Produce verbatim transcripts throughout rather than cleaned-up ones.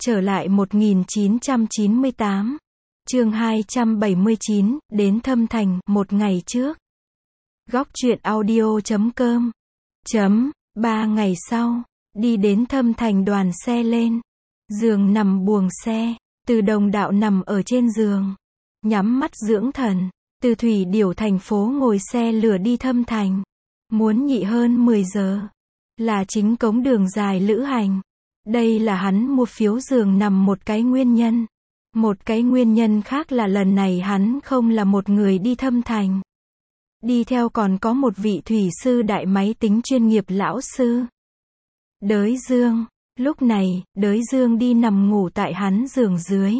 Trở lại một nghìn chín trăm chín mươi tám. Chương hai trăm bảy mươi chín, đến Thâm Thành, một ngày trước. Góc truyện audio chấm com. Chấm, ba ngày sau, đi đến Thâm Thành đoàn xe lên. Giường nằm buồng xe, Từ Đồng Đạo nằm ở trên giường. Nhắm mắt dưỡng thần, từ Thủy Điểu thành phố ngồi xe lửa đi Thâm Thành. Muốn nhị hơn mười giờ. Là chính cống đường dài lữ hành. Đây là hắn mua phiếu giường nằm một cái nguyên nhân. Một cái nguyên nhân khác là lần này hắn không là một người đi Thâm Thành. Đi theo còn có một vị thủy sư đại máy tính chuyên nghiệp lão sư. Đới Dương. Lúc này, Đới Dương đi nằm ngủ tại hắn giường dưới.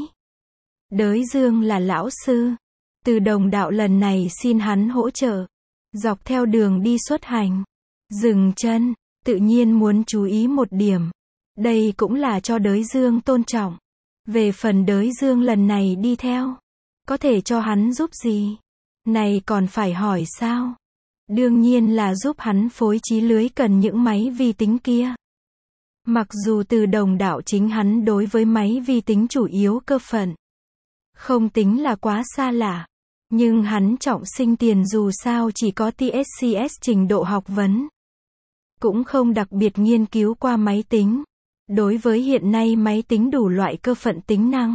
Đới Dương là lão sư. Từ Đồng Đạo lần này xin hắn hỗ trợ. Dọc theo đường đi xuất hành. Dừng chân, tự nhiên muốn chú ý một điểm. Đây cũng là cho Đới Dương tôn trọng. Về phần Đới Dương lần này đi theo, có thể cho hắn giúp gì? Này còn phải hỏi sao? Đương nhiên là giúp hắn phối trí lưới cần những máy vi tính kia. Mặc dù Từ Đồng Đạo chính hắn đối với máy vi tính chủ yếu cơ phận không tính là quá xa lạ, nhưng hắn trọng sinh tiền dù sao chỉ có T S C S trình độ học vấn, cũng không đặc biệt nghiên cứu qua máy tính. Đối với hiện nay máy tính đủ loại cơ phận tính năng,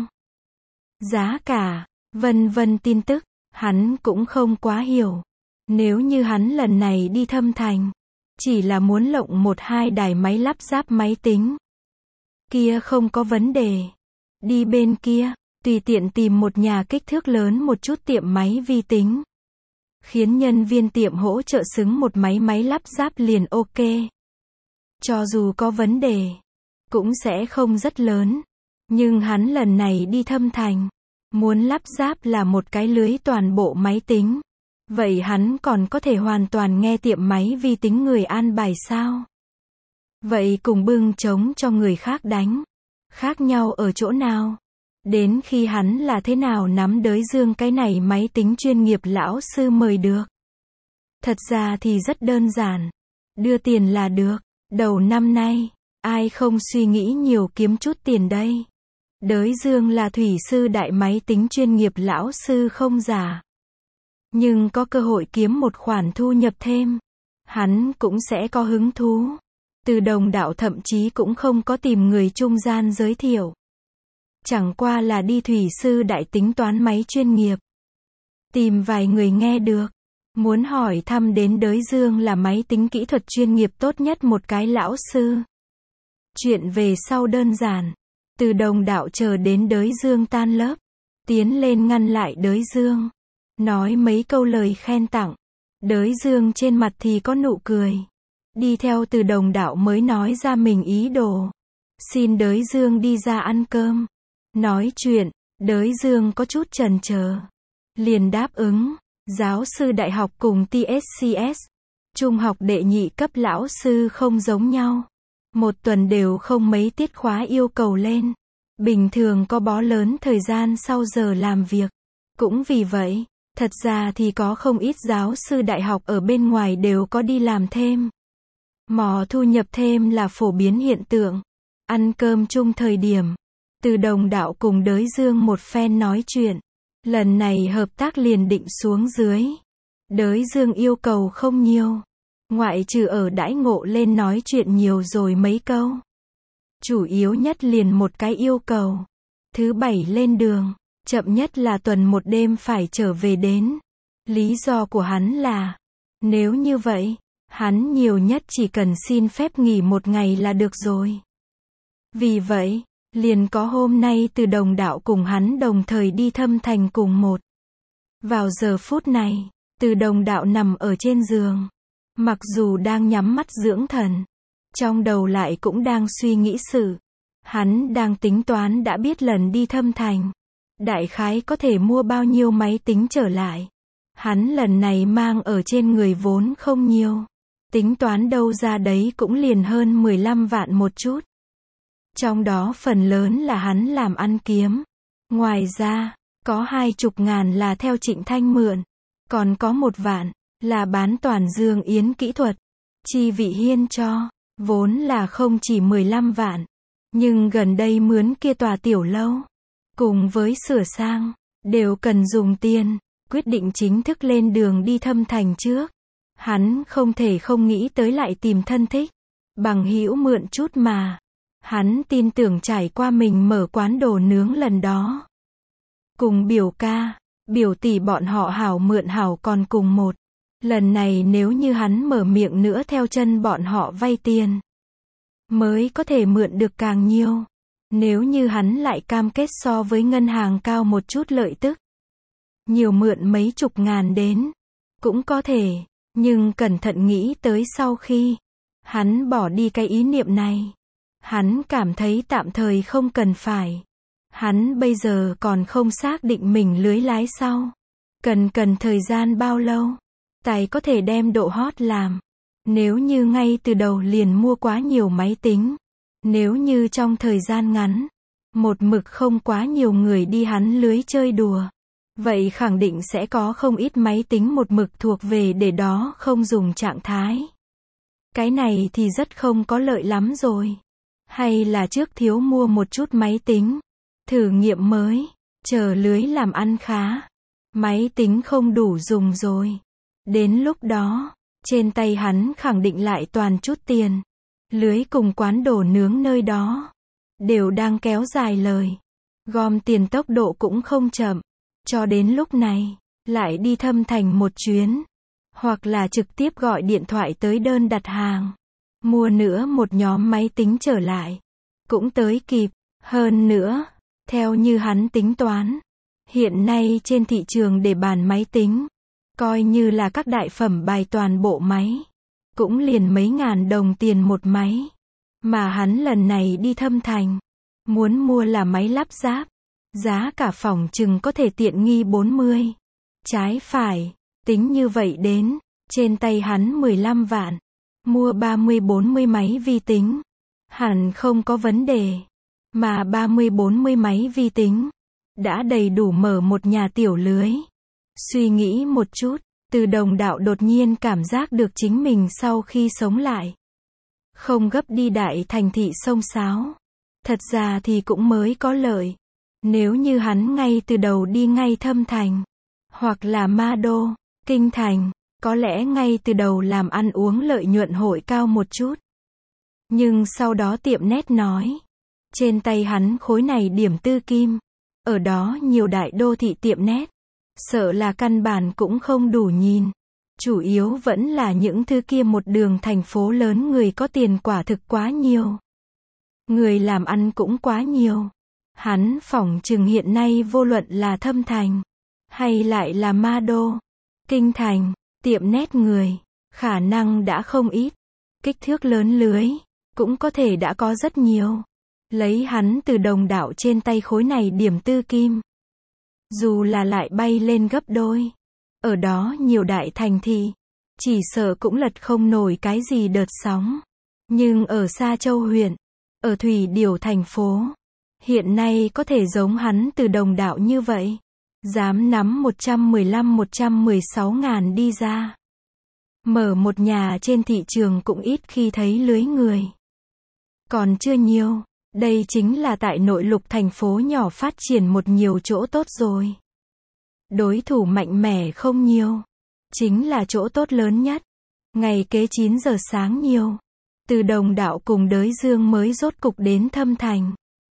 giá cả, vân vân tin tức, hắn cũng không quá hiểu. Nếu như hắn lần này đi Thâm Thành, chỉ là muốn lộng một hai đài máy lắp ráp máy tính, kia không có vấn đề. Đi bên kia, tùy tiện tìm một nhà kích thước lớn một chút tiệm máy vi tính, khiến nhân viên tiệm hỗ trợ xứng một máy máy lắp ráp liền ok. Cho dù có vấn đề, cũng sẽ không rất lớn. Nhưng hắn lần này đi Thâm Thành, muốn lắp ráp là một cái lưới toàn bộ máy tính. Vậy hắn còn có thể hoàn toàn nghe tiệm máy vi tính người an bài sao? Vậy cùng bưng trống cho người khác đánh. Khác nhau ở chỗ nào? Đến khi hắn là thế nào nắm Đới Dương cái này máy tính chuyên nghiệp lão sư mời được? Thật ra thì rất đơn giản. Đưa tiền là được. Đầu năm nay, ai không suy nghĩ nhiều kiếm chút tiền đây? Đới Dương là thủy sư đại máy tính chuyên nghiệp lão sư không giả. Nhưng có cơ hội kiếm một khoản thu nhập thêm, hắn cũng sẽ có hứng thú. Từ Đồng Đạo thậm chí cũng không có tìm người trung gian giới thiệu. Chẳng qua là đi thủy sư đại tính toán máy chuyên nghiệp. Tìm vài người nghe được. Muốn hỏi thăm đến Đới Dương là máy tính kỹ thuật chuyên nghiệp tốt nhất một cái lão sư. Chuyện về sau đơn giản. Từ Đồng Đạo chờ đến Đới Dương tan lớp, tiến lên ngăn lại Đới Dương, nói mấy câu lời khen tặng. Đới Dương trên mặt thì có nụ cười. Đi theo Từ Đồng Đạo mới nói ra mình ý đồ. Xin Đới Dương đi ra ăn cơm. Nói chuyện, Đới Dương có chút chần chờ, liền đáp ứng. Giáo sư đại học cùng T S C S, trung học đệ nhị cấp lão sư không giống nhau. Một tuần đều không mấy tiết khóa yêu cầu lên. Bình thường có bó lớn thời gian sau giờ làm việc. Cũng vì vậy, thật ra thì có không ít giáo sư đại học ở bên ngoài đều có đi làm thêm. Mò thu nhập thêm là phổ biến hiện tượng. Ăn cơm chung thời điểm, Từ Đồng Đạo cùng Đới Dương một phen nói chuyện. Lần này hợp tác liền định xuống dưới. Đới Dương yêu cầu không nhiều, ngoại trừ ở đãi ngộ lên nói chuyện nhiều rồi mấy câu. Chủ yếu nhất liền một cái yêu cầu. Thứ bảy lên đường, chậm nhất là tuần một đêm phải trở về đến. Lý do của hắn là, nếu như vậy, hắn nhiều nhất chỉ cần xin phép nghỉ một ngày là được rồi. Vì vậy, liền có hôm nay Từ Đồng Đạo cùng hắn đồng thời đi Thâm Thành cùng một. Vào giờ phút này, Từ Đồng Đạo nằm ở trên giường. Mặc dù đang nhắm mắt dưỡng thần, trong đầu lại cũng đang suy nghĩ sự. Hắn đang tính toán đã biết lần đi Thâm Thành, đại khái có thể mua bao nhiêu máy tính trở lại. Hắn lần này mang ở trên người vốn không nhiều. Tính toán đâu ra đấy cũng liền hơn mười lăm vạn một chút. Trong đó phần lớn là hắn làm ăn kiếm. Ngoài ra, có hai chục ngàn là theo Trịnh Thanh mượn. Còn có một vạn, là bán toàn Dương Yến kỹ thuật. Chi Vị Hiên cho, vốn là không chỉ mười lăm vạn. Nhưng gần đây mướn kia tòa tiểu lâu, cùng với sửa sang, đều cần dùng tiền. Quyết định chính thức lên đường đi Thâm Thành trước. Hắn không thể không nghĩ tới lại tìm thân thích, bằng hữu mượn chút mà. Hắn tin tưởng trải qua mình mở quán đồ nướng lần đó. Cùng biểu ca, biểu tỷ bọn họ hảo mượn hảo còn cùng một. Lần này nếu như hắn mở miệng nữa theo chân bọn họ vay tiền, mới có thể mượn được càng nhiều. Nếu như hắn lại cam kết so với ngân hàng cao một chút lợi tức, nhiều mượn mấy chục ngàn đến, cũng có thể. Nhưng cẩn thận nghĩ tới sau khi hắn bỏ đi cái ý niệm này, hắn cảm thấy tạm thời không cần phải. Hắn bây giờ còn không xác định mình lưới lái sau. Cần cần thời gian bao lâu, tài có thể đem độ hot làm. Nếu như ngay từ đầu liền mua quá nhiều máy tính. Nếu như trong thời gian ngắn, một mực không quá nhiều người đi hắn lưới chơi đùa. Vậy khẳng định sẽ có không ít máy tính một mực thuộc về để đó không dùng trạng thái. Cái này thì rất không có lợi lắm rồi. Hay là trước thiếu mua một chút máy tính, thử nghiệm mới, chờ lưới làm ăn khá. Máy tính không đủ dùng rồi. Đến lúc đó, trên tay hắn khẳng định lại toàn chút tiền. Lưới cùng quán đồ nướng nơi đó đều đang kéo dài lời. Gom tiền tốc độ cũng không chậm. Cho đến lúc này, lại đi Thâm Thành một chuyến. Hoặc là trực tiếp gọi điện thoại tới đơn đặt hàng. Mua nữa một nhóm máy tính trở lại. Cũng tới kịp. Hơn nữa, theo như hắn tính toán, hiện nay trên thị trường để bàn máy tính, coi như là các đại phẩm bài toàn bộ máy, cũng liền mấy ngàn đồng tiền một máy. Mà hắn lần này đi Thâm Thành, muốn mua là máy lắp ráp. Giá cả phòng chừng có thể tiện nghi bốn mươi. Trái phải, tính như vậy đến, trên tay hắn mười lăm vạn. Mua ba mươi bốn mươi máy vi tính. Hẳn không có vấn đề. Mà ba mươi bốn mươi máy vi tính, đã đầy đủ mở một nhà tiểu lưới. Suy nghĩ một chút, Từ Đồng Đạo đột nhiên cảm giác được chính mình sau khi sống lại. Không gấp đi đại thành thị xông xáo. Thật ra thì cũng mới có lợi. Nếu như hắn ngay từ đầu đi ngay Thâm Thành, hoặc là Ma Đô, Kinh Thành, có lẽ ngay từ đầu làm ăn uống lợi nhuận hội cao một chút. Nhưng sau đó tiệm nét nói, trên tay hắn khối này điểm tư kim, ở đó nhiều đại đô thị tiệm nét, sợ là căn bản cũng không đủ nhìn. Chủ yếu vẫn là những thứ kia một đường thành phố lớn người có tiền quả thực quá nhiều. Người làm ăn cũng quá nhiều. Hắn phỏng chừng hiện nay vô luận là Thâm Thành, hay lại là Ma Đô, Kinh Thành, tiệm nét người, khả năng đã không ít. Kích thước lớn lưới, cũng có thể đã có rất nhiều. Lấy hắn Từ Đồng Đạo trên tay khối này điểm tư kim, dù là lại bay lên gấp đôi, ở đó nhiều đại thành thị, chỉ sợ cũng lật không nổi cái gì đợt sóng. Nhưng ở Sa Châu huyện, ở Thủy Điểu thành phố, hiện nay có thể giống hắn Từ Đồng Đạo như vậy, dám nắm một trăm mười lăm một trăm mười sáu ngàn đi ra. Mở một nhà trên thị trường cũng ít khi thấy lưới người. Còn chưa nhiều, đây chính là tại nội lục thành phố nhỏ phát triển một nhiều chỗ tốt rồi. Đối thủ mạnh mẽ không nhiều, chính là chỗ tốt lớn nhất. Ngày kế chín giờ sáng nhiều, Từ Đồng Đạo cùng Đới Dương mới rốt cục đến Thâm Thành.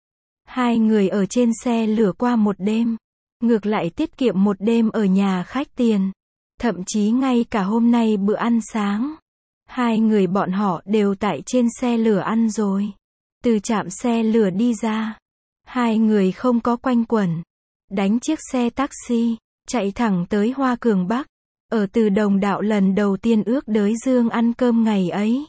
Hai người ở trên xe lửa qua một đêm, ngược lại tiết kiệm một đêm ở nhà khách tiền. Thậm chí ngay cả hôm nay bữa ăn sáng, hai người bọn họ đều tại trên xe lửa ăn rồi. Từ trạm xe lửa đi ra, hai người không có quanh quẩn, đánh chiếc xe taxi, chạy thẳng tới Hoa Cường Bắc. Ở Từ Đồng Đạo lần đầu tiên ước Đới Dương ăn cơm ngày ấy,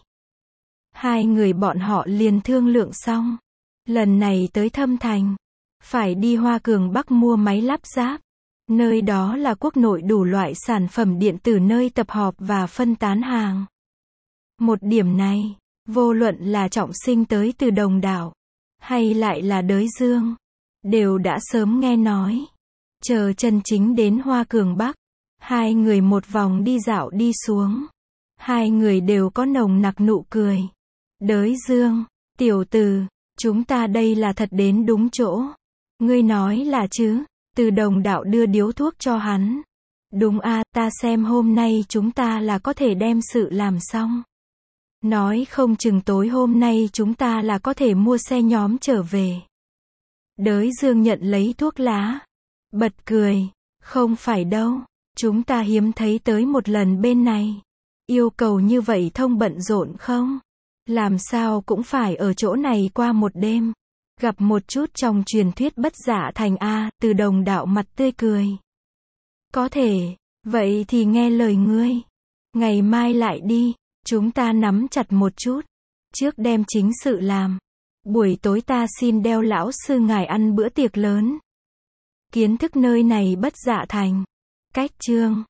hai người bọn họ liền thương lượng xong. Lần này tới Thâm Thành, phải đi Hoa Cường Bắc mua máy lắp ráp. Nơi đó là quốc nội đủ loại sản phẩm điện tử nơi tập họp và phân tán hàng. Một điểm này, vô luận là Trọng Sinh tới Từ Đồng Đạo, hay lại là Đới Dương, đều đã sớm nghe nói. Chờ chân chính đến Hoa Cường Bắc, hai người một vòng đi dạo đi xuống. Hai người đều có nồng nặc nụ cười. Đới Dương, tiểu từ, Chúng ta đây là thật đến đúng chỗ. Ngươi nói là chứ? Từ Đồng đạo đưa điếu thuốc cho hắn. Đúng a, ta xem hôm nay chúng ta là có thể đem sự làm xong. Nói không chừng tối hôm nay chúng ta là có thể mua xe nhóm trở về. Đới Dương nhận lấy thuốc lá. Bật cười. Không phải đâu. Chúng ta hiếm thấy tới một lần bên này. Yêu cầu như vậy thông bận rộn không? Làm sao cũng phải ở chỗ này qua một đêm. Gặp một chút trong truyền thuyết bất dạ thành a, Từ Đồng đạo mặt tươi cười. Có thể. Vậy thì nghe lời ngươi. Ngày mai lại đi. Chúng ta nắm chặt một chút. Trước đem chính sự làm. Buổi tối ta xin đeo lão sư ngài ăn bữa tiệc lớn. Kiến thức nơi này bất dạ thành. Cách chương